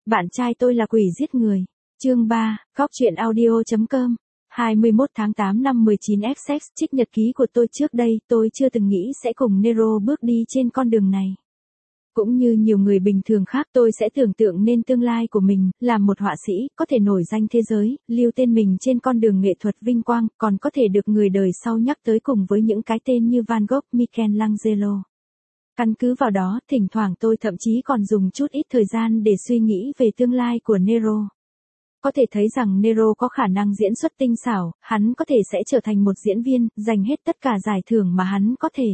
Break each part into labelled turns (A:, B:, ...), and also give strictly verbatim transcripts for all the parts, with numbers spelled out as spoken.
A: Bạn trai tôi là quỷ giết người. Chương ba, Góc truyện audio chấm com. hai mươi mốt tháng tám năm mười chín ép ích, trích nhật ký của tôi trước đây, tôi chưa từng nghĩ sẽ cùng Nero bước đi trên con đường này. Cũng như nhiều người bình thường khác, tôi sẽ tưởng tượng nên tương lai của mình, làm một họa sĩ, có thể nổi danh thế giới, lưu tên mình trên con đường nghệ thuật vinh quang, còn có thể được người đời sau nhắc tới cùng với những cái tên như Van Gogh, Michelangelo. Căn cứ vào đó, thỉnh thoảng tôi thậm chí còn dùng chút ít thời gian để suy nghĩ về tương lai của Nero. Có thể thấy rằng Nero có khả năng diễn xuất tinh xảo, hắn có thể sẽ trở thành một diễn viên, giành hết tất cả giải thưởng mà hắn có thể.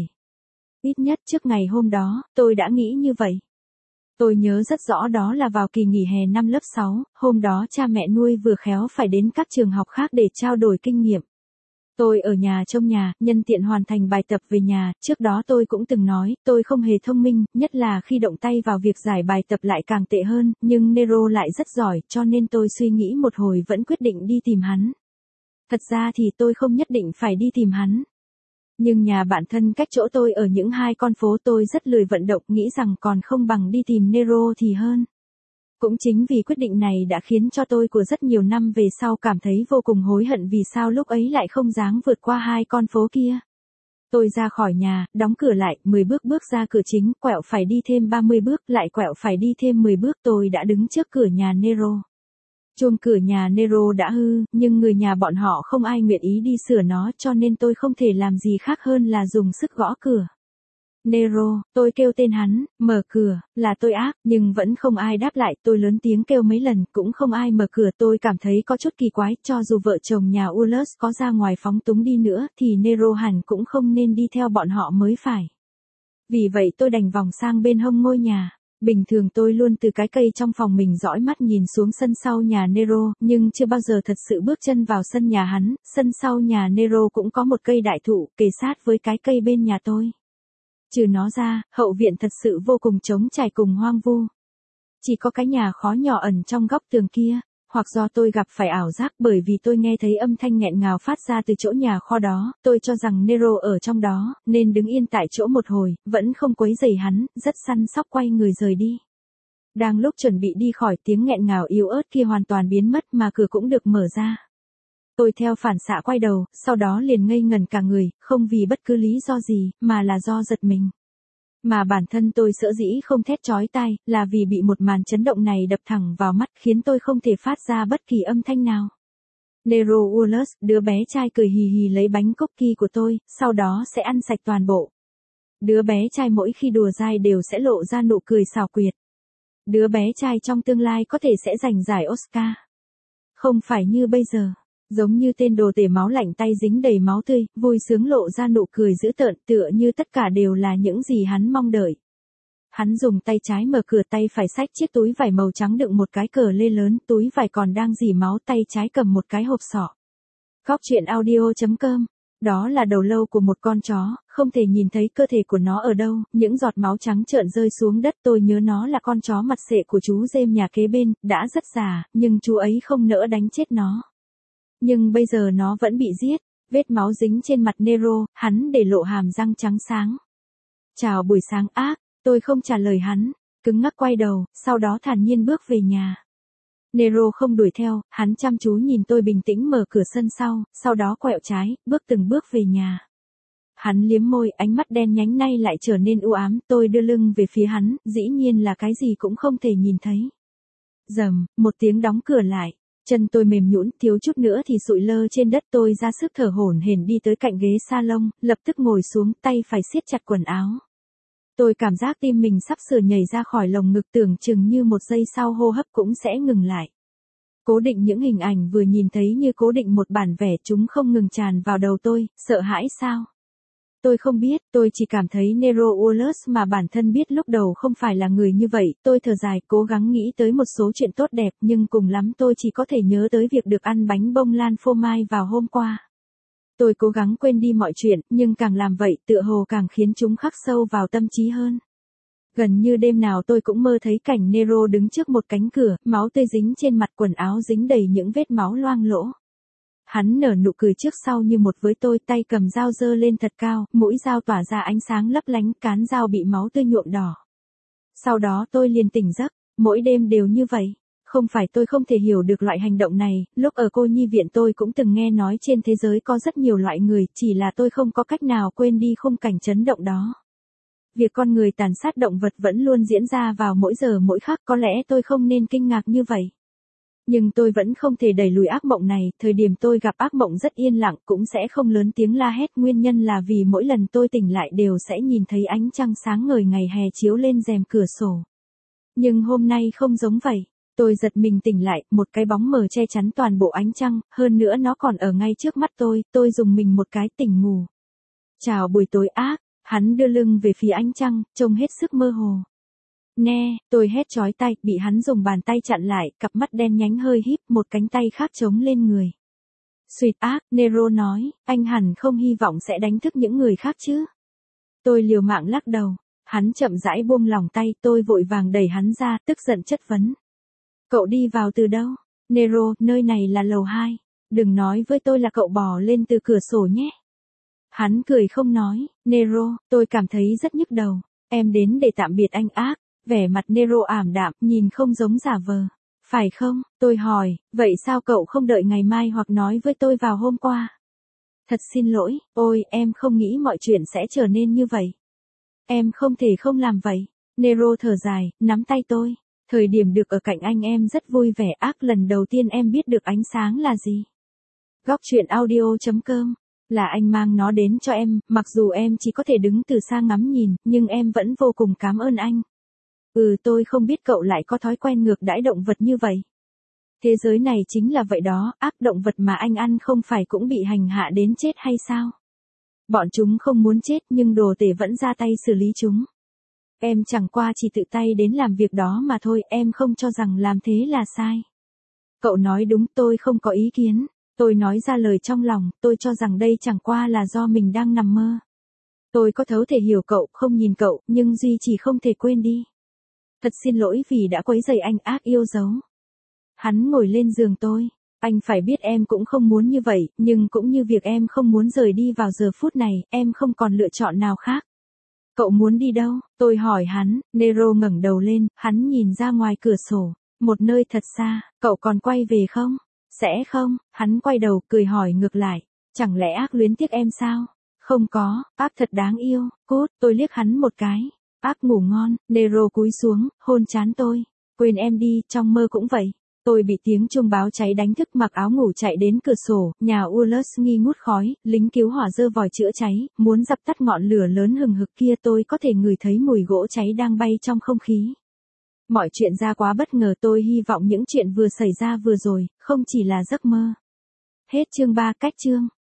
A: Ít nhất trước ngày hôm đó, tôi đã nghĩ như vậy. Tôi nhớ rất rõ đó là vào kỳ nghỉ hè năm lớp sáu, hôm đó cha mẹ nuôi vừa khéo phải đến các trường học khác để trao đổi kinh nghiệm. Tôi ở nhà trông nhà, nhân tiện hoàn thành bài tập về nhà, trước đó tôi cũng từng nói, tôi không hề thông minh, nhất là khi động tay vào việc giải bài tập lại càng tệ hơn, nhưng Nero lại rất giỏi, cho nên tôi suy nghĩ một hồi vẫn quyết định đi tìm hắn. Thật ra thì tôi không nhất định phải đi tìm hắn. Nhưng nhà bạn thân cách chỗ tôi ở những hai con phố, tôi rất lười vận động, nghĩ rằng còn không bằng đi tìm Nero thì hơn. Cũng chính vì quyết định này đã khiến cho tôi của rất nhiều năm về sau cảm thấy vô cùng hối hận vì sao lúc ấy lại không dám vượt qua hai con phố kia. Tôi ra khỏi nhà, đóng cửa lại, mười bước bước ra cửa chính, quẹo phải đi thêm ba mươi bước, lại quẹo phải đi thêm mười bước, tôi đã đứng trước cửa nhà Nero. Chuông cửa nhà Nero đã hư, nhưng người nhà bọn họ không ai nguyện ý đi sửa nó, cho nên tôi không thể làm gì khác hơn là dùng sức gõ cửa. Nero, tôi kêu tên hắn, mở cửa, là tôi ác, nhưng vẫn không ai đáp lại, tôi lớn tiếng kêu mấy lần, cũng không ai mở cửa, tôi cảm thấy có chút kỳ quái, cho dù vợ chồng nhà Ullus có ra ngoài phóng túng đi nữa, thì Nero hẳn cũng không nên đi theo bọn họ mới phải. Vì vậy tôi đành vòng sang bên hông ngôi nhà. Bình thường tôi luôn từ cái cây trong phòng mình dõi mắt nhìn xuống sân sau nhà Nero, nhưng chưa bao giờ thật sự bước chân vào sân nhà hắn, sân sau nhà Nero cũng có một cây đại thụ, kề sát với cái cây bên nhà tôi. Trừ nó ra, hậu viện thật sự vô cùng trống trải cùng hoang vu. Chỉ có cái nhà khó nhỏ ẩn trong góc tường kia, hoặc do tôi gặp phải ảo giác bởi vì tôi nghe thấy âm thanh nghẹn ngào phát ra từ chỗ nhà kho đó, tôi cho rằng Nero ở trong đó, nên đứng yên tại chỗ một hồi, vẫn không quấy rầy hắn, rất săn sóc quay người rời đi. Đang lúc chuẩn bị đi khỏi, tiếng nghẹn ngào yếu ớt kia hoàn toàn biến mất mà cửa cũng được mở ra. Tôi theo phản xạ quay đầu, sau đó liền ngây ngẩn cả người, không vì bất cứ lý do gì, mà là do giật mình. Mà bản thân tôi sở dĩ không thét chói tai, là vì bị một màn chấn động này đập thẳng vào mắt khiến tôi không thể phát ra bất kỳ âm thanh nào. Nero Ullus, đứa bé trai cười hì hì lấy bánh cookie của tôi, sau đó sẽ ăn sạch toàn bộ. Đứa bé trai mỗi khi đùa dai đều sẽ lộ ra nụ cười xảo quyệt. Đứa bé trai trong tương lai có thể sẽ giành giải Oscar. Không phải như bây giờ. Giống như tên đồ tể máu lạnh tay dính đầy máu tươi, vui sướng lộ ra nụ cười dữ tợn, tựa như tất cả đều là những gì hắn mong đợi. Hắn dùng tay trái mở cửa, tay phải xách chiếc túi vải màu trắng đựng một cái cờ lê lớn, túi vải còn đang rỉ máu, tay trái cầm một cái hộp sọ. Góc truyện audio chấm com. Đó là đầu lâu của một con chó, không thể nhìn thấy cơ thể của nó ở đâu, những giọt máu trắng trợn rơi xuống đất, tôi nhớ nó là con chó mặt xệ của chú James nhà kế bên, đã rất già, nhưng chú ấy không nỡ đánh chết nó. Nhưng bây giờ nó vẫn bị giết, vết máu dính trên mặt Nero, hắn để lộ hàm răng trắng sáng. Chào buổi sáng ác, tôi không trả lời hắn, cứng ngắc quay đầu, sau đó thản nhiên bước về nhà. Nero không đuổi theo, hắn chăm chú nhìn tôi bình tĩnh mở cửa sân sau, sau đó quẹo trái, bước từng bước về nhà. Hắn liếm môi, ánh mắt đen nhánh nay lại trở nên u ám, tôi đưa lưng về phía hắn, dĩ nhiên là cái gì cũng không thể nhìn thấy. Rầm, một tiếng đóng cửa lại. Chân tôi mềm nhũn, thiếu chút nữa thì sụi lơ trên đất, tôi ra sức thở hổn hển đi tới cạnh ghế salon, lập tức ngồi xuống, tay phải siết chặt quần áo. Tôi cảm giác tim mình sắp sửa nhảy ra khỏi lồng ngực, tưởng chừng như một giây sau hô hấp cũng sẽ ngừng lại. Cố định những hình ảnh vừa nhìn thấy như cố định một bản vẽ, chúng không ngừng tràn vào đầu tôi, sợ hãi sao? Tôi không biết, tôi chỉ cảm thấy Nero Ullus mà bản thân biết lúc đầu không phải là người như vậy, tôi thở dài, cố gắng nghĩ tới một số chuyện tốt đẹp, nhưng cùng lắm tôi chỉ có thể nhớ tới việc được ăn bánh bông lan phô mai vào hôm qua. Tôi cố gắng quên đi mọi chuyện, nhưng càng làm vậy, tựa hồ càng khiến chúng khắc sâu vào tâm trí hơn. Gần như đêm nào tôi cũng mơ thấy cảnh Nero đứng trước một cánh cửa, máu tươi dính trên mặt, quần áo dính đầy những vết máu loang lỗ. Hắn nở nụ cười trước sau như một với tôi, tay cầm dao giơ lên thật cao, mũi dao tỏa ra ánh sáng lấp lánh, cán dao bị máu tươi nhuộm đỏ. Sau đó tôi liền tỉnh giấc, mỗi đêm đều như vậy. Không phải tôi không thể hiểu được loại hành động này, lúc ở cô nhi viện tôi cũng từng nghe nói trên thế giới có rất nhiều loại người, chỉ là tôi không có cách nào quên đi khung cảnh chấn động đó. Việc con người tàn sát động vật vẫn luôn diễn ra vào mỗi giờ mỗi khắc, có lẽ tôi không nên kinh ngạc như vậy. Nhưng tôi vẫn không thể đẩy lùi ác mộng này, thời điểm tôi gặp ác mộng rất yên lặng, cũng sẽ không lớn tiếng la hét, nguyên nhân là vì mỗi lần tôi tỉnh lại đều sẽ nhìn thấy ánh trăng sáng ngời ngày hè chiếu lên rèm cửa sổ. Nhưng hôm nay không giống vậy. Tôi giật mình tỉnh lại, một cái bóng mờ che chắn toàn bộ ánh trăng, hơn nữa nó còn ở ngay trước mắt tôi, tôi dùng mình một cái tỉnh ngủ. Chào buổi tối ác, hắn đưa lưng về phía ánh trăng, trông hết sức mơ hồ. Nè, tôi hét chói tai, bị hắn dùng bàn tay chặn lại, cặp mắt đen nhánh hơi híp, một cánh tay khác chống lên người. Suyệt ác, Nero nói, anh hẳn không hy vọng sẽ đánh thức những người khác chứ. Tôi liều mạng lắc đầu, hắn chậm rãi buông lỏng tay, tôi vội vàng đẩy hắn ra, tức giận chất vấn. Cậu đi vào từ đâu? Nero, nơi này là lầu hai. Đừng nói với tôi là cậu bò lên từ cửa sổ nhé. Hắn cười không nói, Nero, tôi cảm thấy rất nhức đầu. Em đến để tạm biệt anh ác. Vẻ mặt Nero ảm đạm, nhìn không giống giả vờ. Phải không? Tôi hỏi, vậy sao cậu không đợi ngày mai hoặc nói với tôi vào hôm qua? Thật xin lỗi, ôi, em không nghĩ mọi chuyện sẽ trở nên như vậy. Em không thể không làm vậy. Nero thở dài, nắm tay tôi. Thời điểm được ở cạnh anh em rất vui vẻ ác, lần đầu tiên em biết được ánh sáng là gì. Góc truyện audio chấm com. Là anh mang nó đến cho em, mặc dù em chỉ có thể đứng từ xa ngắm nhìn, nhưng em vẫn vô cùng cảm ơn anh. Ừ, tôi không biết cậu lại có thói quen ngược đãi động vật như vậy. Thế giới này chính là vậy đó, ác động vật mà anh ăn không phải cũng bị hành hạ đến chết hay sao? Bọn chúng không muốn chết nhưng đồ tể vẫn ra tay xử lý chúng. Em chẳng qua chỉ tự tay đến làm việc đó mà thôi, em không cho rằng làm thế là sai. Cậu nói đúng, tôi không có ý kiến. Tôi nói ra lời trong lòng, tôi cho rằng đây chẳng qua là do mình đang nằm mơ. Tôi có thấu thể hiểu cậu, không nhìn cậu, nhưng duy chỉ không thể quên đi. Thật xin lỗi vì đã quấy rầy anh ác yêu dấu. Hắn ngồi lên giường tôi. Anh phải biết em cũng không muốn như vậy, nhưng cũng như việc em không muốn rời đi vào giờ phút này, em không còn lựa chọn nào khác. Cậu muốn đi đâu? Tôi hỏi hắn, Nero ngẩng đầu lên, hắn nhìn ra ngoài cửa sổ, một nơi thật xa, cậu còn quay về không? Sẽ không, hắn quay đầu, cười hỏi ngược lại, chẳng lẽ ác luyến tiếc em sao? Không có, ác thật đáng yêu, cút, tôi liếc hắn một cái. Ác ngủ ngon, Nero cúi xuống, hôn trán tôi. Quên em đi, trong mơ cũng vậy. Tôi bị tiếng chuông báo cháy đánh thức, mặc áo ngủ chạy đến cửa sổ, nhà Ullus nghi ngút khói, lính cứu hỏa giơ vòi chữa cháy, muốn dập tắt ngọn lửa lớn hừng hực kia, tôi có thể ngửi thấy mùi gỗ cháy đang bay trong không khí. Mọi chuyện ra quá bất ngờ, tôi hy vọng những chuyện vừa xảy ra vừa rồi, không chỉ là giấc mơ. Hết chương ba, cách chương.